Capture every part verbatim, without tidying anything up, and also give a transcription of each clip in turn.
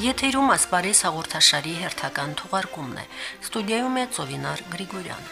Եթերում ասպարեզ հաղորդաշարի հերթական թողարկումն է։ Ստուդիայում է Ծովինար Գրիգորյանը։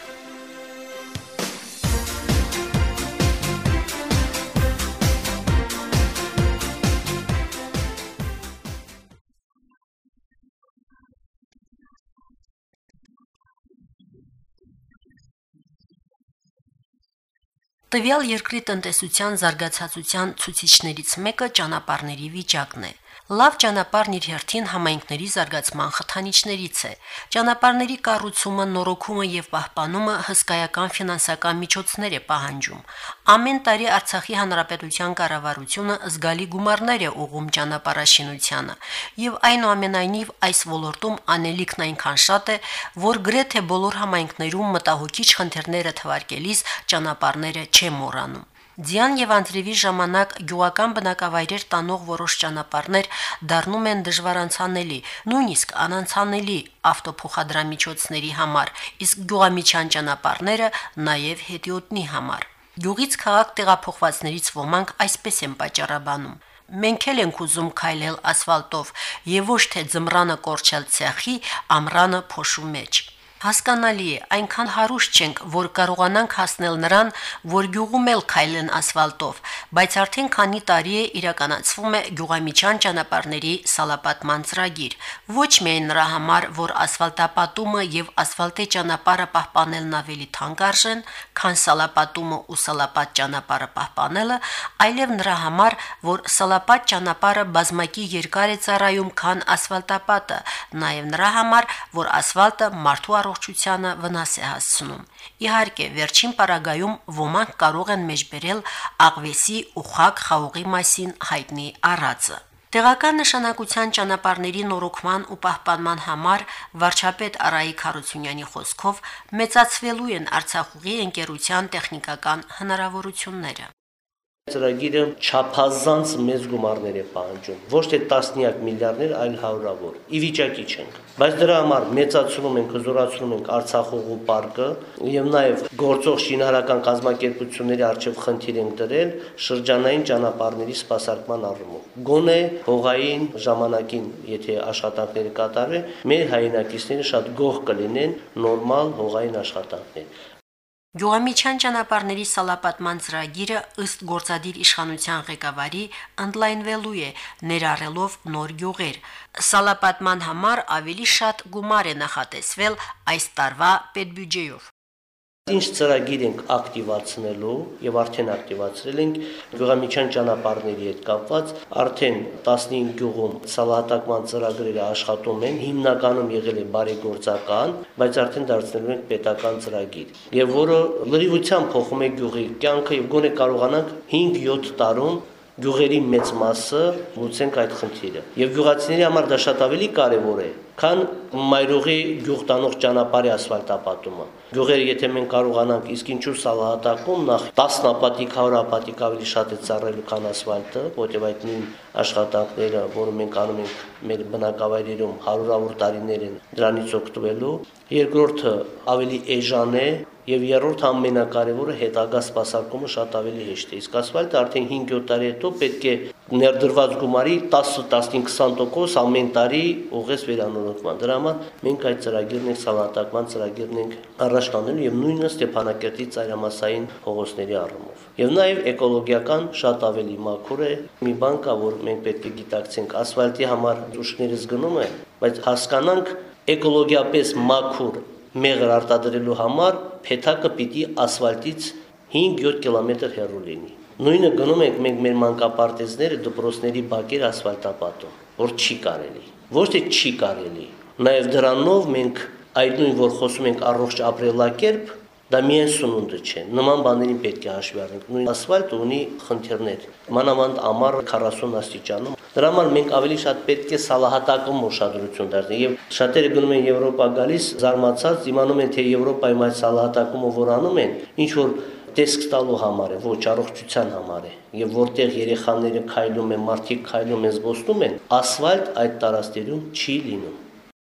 Տվյալ երկրի տնտեսության զարգացածության ցուցիչներից մեկը ճանապարհների վիճակն է։ Լավ ճանապարհն իր հերթին համայնքների զարգացման խթանիչներից է։ Ճանապարհների կառուցումը, նորոգումը եւ պահպանումը հսկայական ֆինանսական միջոցներ է պահանջում։ Ամեն տարի Արցախի հանրապետության կառավարությունը զգալի գումարներ է ուղղում ճանապարհաշինությանը, եւ այնուամենայնիվ այս ոլորտում անելիքն այնքան շատ է, որ գրեթե բոլոր համայնքներում մտահոգիչ խնդիրները թվարկելիս ճանապարհները չեն մոռանում։ Ձյան եւ անձրևի ժամանակ գյուղական բնակավայրեր տանող որոշ ճանապարհներ դառնում են դժվար անցանելի, նույնիսկ անանցանելի ավտոփոխադրամիջոցների համար, իսկ գյուղամիջյան ճանապարհները նաեւ հետիոտնի համար։ Գյուղից քաղաք տեղափոխվածներից ոմանք այսպես են պատճառաբանում. Մենք էլ ենք ուզում քայլել ասֆալտով եւ ոչ թե ձմռանը կորչել ցեխի, ամռանը փոշու մեջ։ Հասկանալի է, այնքան հարուստ չենք, որ կարողանանք հասնել նրան, որ գյուղում էլ քայլեն ասֆալտով, բայց արդեն քանի տարի է իրականացվում է գյուղամիջյան ճանապարհների սալապատման ծրագիր։ Ոչ միայն նրա համար, որ ասֆալտապատումը եւ ասֆալտե ճանապարհը պահպանելն ավելի թանկ արժեն, քան սալապատումը ու սալապատ ճանապարհը պահպանելը, այլև նրա համար, որ սալապատ ճանապարհը բազմակի երկար է ծառայում, քան ասֆալտապատը, նաեւ նրա համար, որ ասֆալտը մարդու առողջությանը վնաս է հասցնում։ Իհարկե, վերջին պարագայում ոմանք կարող են մեջբերել աղվեսի ու խակ խաղողի մասին հայտնի առածը։ Տեղական նշանակության ճանապարհների նորոգման ու պահպանման համար վարչապետ Արայիկ Հարությունյանի խոսքով մեծացվելու են Արցախուղի ընկերության տեխնիկական հնարավորությունները։ Ծրագիրը չափազանց մեծ գումարներ է պահանջում, ոչ թե տասնյակ միլիարդներ, այլ հարյուրավոր։ Ի վիճակի չենք։ Բայց դրա համար մեծացնում ենք, հզորացնում ենք Արցախուղու պարկը եւ նաեւ գործող շինարարական կազմակերպությունների արժեվ խնդիր ենք դրել շրջանային ճանապարհների սպասարկման առումով։ Գոնե հողային ժամանակին, եթե աշխատանքները կատարվեն, մեր հայրենակիցները շատ գոհ կլինեն նորմալ հողային աշխատանքներ։ Գյուղամիջյան ճանապարհների սալապատման ծրագիրը ըստ գործադիր իշխանության ղեկավարի ընդլայնվելու է, ներառելով նոր գյուղեր։ Սալապատման համար ավելի շատ գումար է նախատեսվել այս տարվա պետբյուջեով։ Ինչ ծրագիր ենք ակտիվացնելու եւ արդեն ակտիվացրել ենք գյուղամիջյան ճանապարհների հետ կապված, արդեն տասնհինգ գյուղում սալահատակման ծրագրերը աշխատում են, հիմնականում եղել է բարեգործական, բայց արդեն դարձնելու ենք պետական ծրագիր, եւ որը լրիվությամբ փոխում է գյուղի կյանքը եւ գոնե կարողանանք հինգ-յոթ տարում գյուղերի մեծ մասը լուծենք այդ խնդիրը։ Եվ գյուղացիների համար դա շատ ավելի կարևոր է, քան մայրուղի գյուղ տանող ճանապարհի ասֆալտապատումը։ Գյուղերը, եթե մենք կարողանանք իսկ ինչու սալահատակում նախ տասնապատիկ, հարյուրապատիկ ավելի շատ է ծառայելու, քան ասֆալտը, որտեղ այդ նույն աշխատանքները, որը մենք անում ենք մեր բնակավայրերում հարյուրավոր տարիներ են դրանից օգտվելու։ Երկրորդը ավելի էժան է եւ երրորդ ամենակարևորը հետագա սպասարկումը շատ ավելի հեշտ է։ Իսկ ասֆալտը արդեն հինգ-յոթ տարի հետո պետք է ներդրված գումարի տասը-տասնհինգ-քսան տոկոս ամեն տարի ուղղես վերանորոգման։ Դրա համար մենք այդ ծրագիրն ենք, սալահատակման ծրագիրն ենք առաջ տանել եւ նույնը Ստեփանակերտի ծայրամասային փողոցների առումով։ Եվ նաեւ էկոլոգիական շատ ավելի մաքուր է։ Մի բան կա, որ մենք պետք է գիտակցենք, ասֆալտի համար ուշքներս գնում են, բայց հասկանանք էկոլոգիապես մաքուր մեղր արտադրելու համար փեթակը պիտի ասֆալտից հինգ-յոթ կիլոմետր հեռու լինի։ Նույնը գնում ենք մենք մեր մանկապարտեզները դպրոցների բակեր ասֆալտապատում, որ չի կարելի։ Ոչ թե չի կարելի, նաև դրանով մենք այդ նույն որ խոսում ենք առողջ ապրելակերպ, դա միայն սնունդը չէ, նման բաներին պետք է հաշվի առնենք։ Նույն ասֆալտը ունի խնդիրներ, մանավանդ ամառը քառասուն աստիճանում։ Դրա համար մենք ավելի շատ պետք է սալահատակում ուշադրություն դարձնենք եւ շատերը գնում են Եվրոպա գալիս զարմացած, իմանում են թե Եվրոպայում այդ սալահատակումը որ անում են, ինչ որ տեսք տալու համար է, ոչ առողջության համար է, եւ որտեղ երեխաները քայլում են, մարդիկ քայլում են, զբոսնում են, ասֆալտ այդ տարածքներում չի լինում։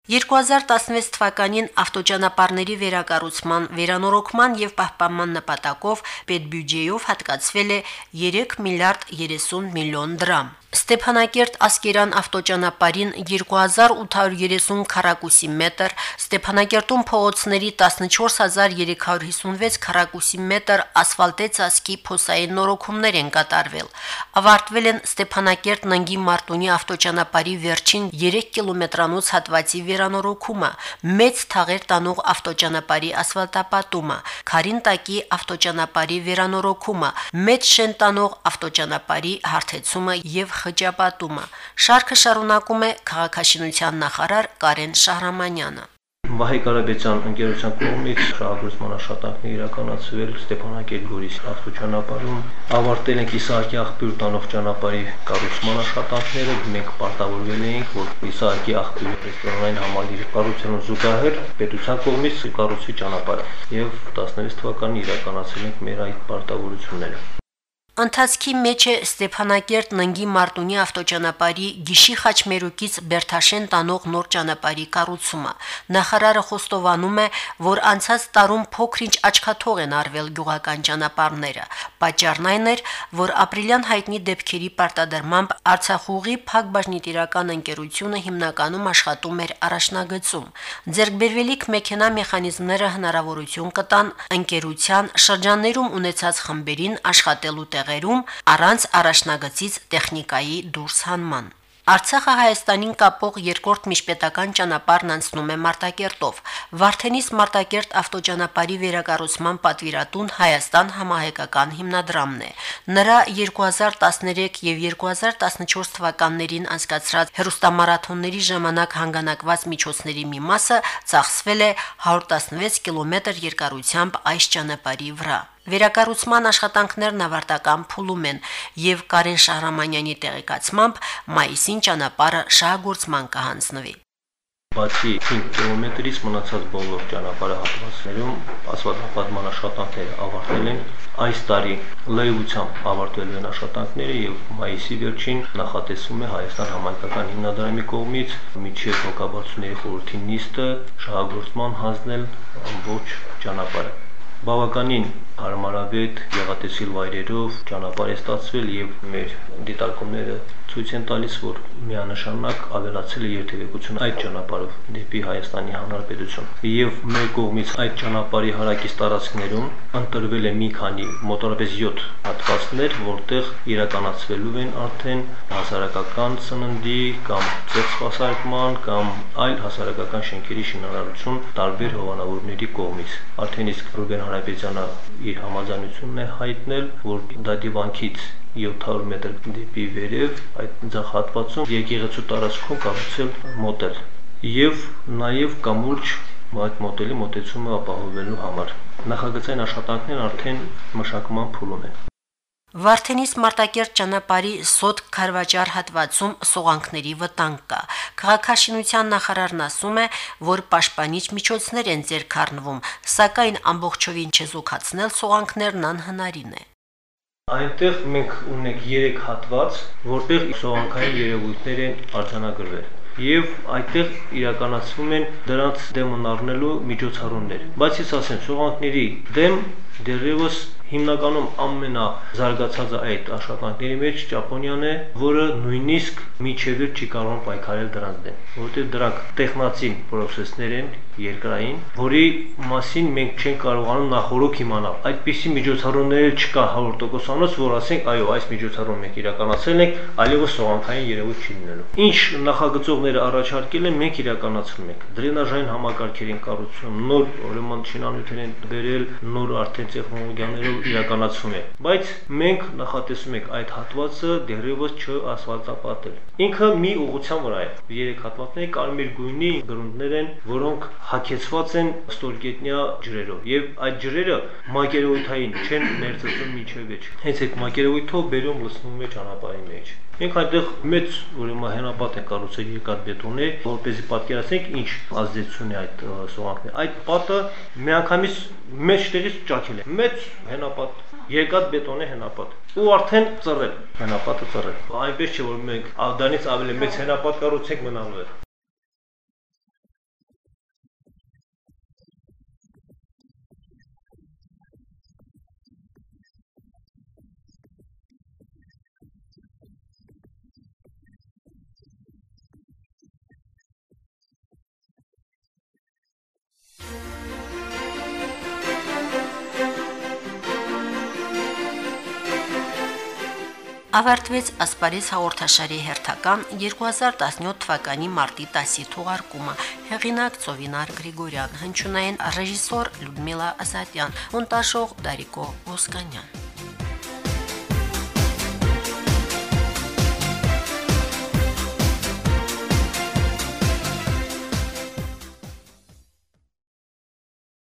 երկու հազար տասնվեց թվականին ավտոճանապարհների վերակառուցման, վերանորոգման եւ պահպանման նպատակով պետբյուջեով հատկացվել է երեք միլիարդ երեսուն միլիոն դրամ։ Ստեփանակերտ Ասկերան ավտոճանապարհին երկու հազար ութ հարյուր երեսուն քառակուսի մետր, Ստեփանակերտում փողոցների տասնչորս հազար երեք հարյուր հիսունվեց քառակուսի մետր ասֆալտե ծածկի փոսային նորոգումներ են կատարվել։ Ավարտվել են Ստեփանակերտ Ննգի Մարտունի ավտոճանապարհի վերջին երեք կիլոմետրանոց հատվածի վերանորոգումը, մեծ թաղեր տանող ավտոճանապարհի ասֆալտապատումը, Քարինտակի ավտոճանապարհի վերանորոգումը, մեծ շեն տանող ավտոճանապարհի հարթեցումը եւ խճապատումը։ Շարքը շարունակում է քաղաքաշինության նախարար Կարեն Շահրամանյանը։ Վահե Կարապետյան ընկերության կողմից շահագրգռման աշխատանքներ իրականացվել Ստեփանակերտ-Գորիսի ավտոճանապարհում, ավարտել ենք Իսահակի աղբյուր տանող ճանապարհի կառուցման աշխատանքները, մենք պարտավորվել էինք, որ Իսահակի աղբյուրի ռեստորանային համալիրի կառուցելուն զուգահեռ պետության կողմից կառուցվի ճանապարհը, եւ տասնվեց թվականին իրականացել ենք մեր այդ պարտավորությունները։ Ընթացքի մեջ է Ստեփանակերտ Ննգի Մարտունի ավտոճանապարհի Գիշի Խաչմերուկից Բերթաշեն տանող նոր ճանապարհի կառուցումը։ Նախարարը խոստովանում է, որ անցած տարում փոքրինչ աչքաթող են արվել գյուղական ճանապարհները։ Պատճառն այն էր, որ ապրիլյան հայտնի դեպքերի պարտադրմամբ Արցախուղի Փակ բաժնետիրական ընկերությունը հիմնականում աշխատում էր առաջնագծում։ Ձեռքբերվելիք մեքենա մեխանիզմները հնարավորություն կտան ընկերության շրջաններում ունեցած խմբերին աշխատելու տեղերում առանց առաջնագծից տեխնիկայի դուրս հանման։ Արցախը Հայաստանին կապող երկրորդ միջպետական ճանապարհն անցնում է Մարտակերտով։ Վարդենիս Մարտակերտ ավտոճանապարհի վերակառուցման պատվիրատուն Հայաստան համահայկական հիմնադրամն է։ Նրա երկու հազար տասներեք եւ երկու հազար տասնչորս թվականներին անցկացրած հերոստամարաթոնների ժամանակ հանգանակված միջոցների մի մասը ծախսվել է հարյուր տասնվեց կիլոմետր երկարությամբ այս ճանապարհի վրա։ Վերակառուցման աշխատանքներն ավարտական փուլում են եւ Կարեն Շահրամանյանի տեղեկացմամբ մայիսին ճանապարհը շահագործման կհանձնվի։ Բացի հինգ կիլոմետրից մնացած բոլոր ճանապարհահատվածներում ասֆալտապատման աշխատանքները ավարտվել են։ Այս տարի լայնությամբ ավարտվելու են աշխատանքները եւ մայիսի վերջին նախատեսվում է Հայաստան համայնքական հիմնադրամի կողմից միջև հոգաբարձությունների խորհրդի նիստը շահագործման հանձնել ամբողջ ճանապարհը։ Բավականին հարմարավետ եղատեսիլ վայրերով ճանապարհ է ստացվել եւ մեր դիտարկումները ցույց են տալիս, որ միանշանակ ավելացել է երթևեկությունը այդ ճանապարհով դեպի Հայաստանի Հանրապետություն։ Եվ մեր կողմից այդ ճանապարհի հարակից տարածքներում ընտրվել է մի քանի մոտավորապես յոթ հատվածներ, որտեղ իրականացվելու են արդեն հասարակական սննդի կամ ծեխսպասարկման կամ այլ հասարակական շենքերի շինարարություն տարբեր հովանավորների կողմից։ Արդեն իսկ Ռուբեն Հարապետյանը իր համաձայնությունն է հայտնել, որ դադիվանքից յոթ հարյուր մետր դեպի վերև այդ ձախ հատվածում եկեղեցու տարածքում կառուցել մոդել եւ նաեւ կամուրջ այդ մոդելի մոտեցումը ապահովելու համար։ Նախագծային աշխատանքներն արդեն մշակման փուլում են։ Վարդենիս Մարտակերտ ճանապարհի Սոտ Քարվաճար հատվածում սողանքների վտանգ կա։ Քաղաքաշինության նախարարն ասում է, որ պաշտպանիչ միջոցներ են ձեռքառնվում, սակայն ամբողջովին չեզոքացնել սողանքներն անհնարին է։ Այնտեղ մենք ունենք երեք հատված, որտեղ սողանքային երևույթներ են արձանագրվել։ Եվ այդտեղ իրականացվում են դրանց դեմն առնելու միջոցառումներ։ Բացից ասեմ, սողանքների դեմ դեռևս հիմնականում ամենազարգացածը այդ աշխատանքների մեջ Ճապոնիան է, որը նույնիսկ միջև չի կարող պայքարել դրանց դեմ, որովհետև դրանք տեխնացին պրոցեսներ են երկրային, որի մասին մենք չենք կարողանում նախորոք իմանալ։ Այդպիսի միջոցառումներ չկա հարյուր տոկոսանոց, որ ասենք, այո, այս միջոցառումը մենք իրականացել ենք, այլևս սողանքային երևույթ չի լինելու։ Ինչ նախագծողները առաջարկել են, մենք իրականացնում ենք։ Դրենաժային համակարգերին կառուցում, նոր ուրեմն շինանյութեր են բերել, նոր արդեն տեխնոլոգիաներով իրականացվում է, բայց մենք նախատեսում ենք այդ հատվածը դեռևս չասֆալտապատել։ Ինքը մի ուղղության վրա է։ Երեք հատվածների կարմիր գույնի գրունտներ են, որոնք հագեցված են ստորգետնյա ջրերով, եւ այդ ջրերը մակերևույթային չեն ներծծում միջև վեճ։ Հենց այդ մակերևույթով բերում լցնում է ճանապարհի մեջ։ Մենք այդտեղ մեծ ուրեմն հենապատ են կառուցել երկաթբետոնե, որպեսզի պատկերացնենք ինչ ազդեցություն է այդ սողանքների։ Այդ պատը միանգամից մեջտեղից ճաքել է։ Մեծ հենապատ, երկաթբետոնե հենապատ։ Ու արդեն ծռել, հենապատը ծռել։ Այնպես չէ, որ մենք դրանից ավելի մեծ հենապատ կառուցենք մնալու է։ Ավարտվեց Ասպարեզ հաղորդաշարի հերթական երկու հազար տասնյոթ թվականի մարտի տասի թողարկումը։ Հեղինակ Ծովինար Գրիգորյան, հնչյունային ռեժիսոր Լյուդմիլա Ասատյան, մոնտաժող Դարիկո Ոսկանյան։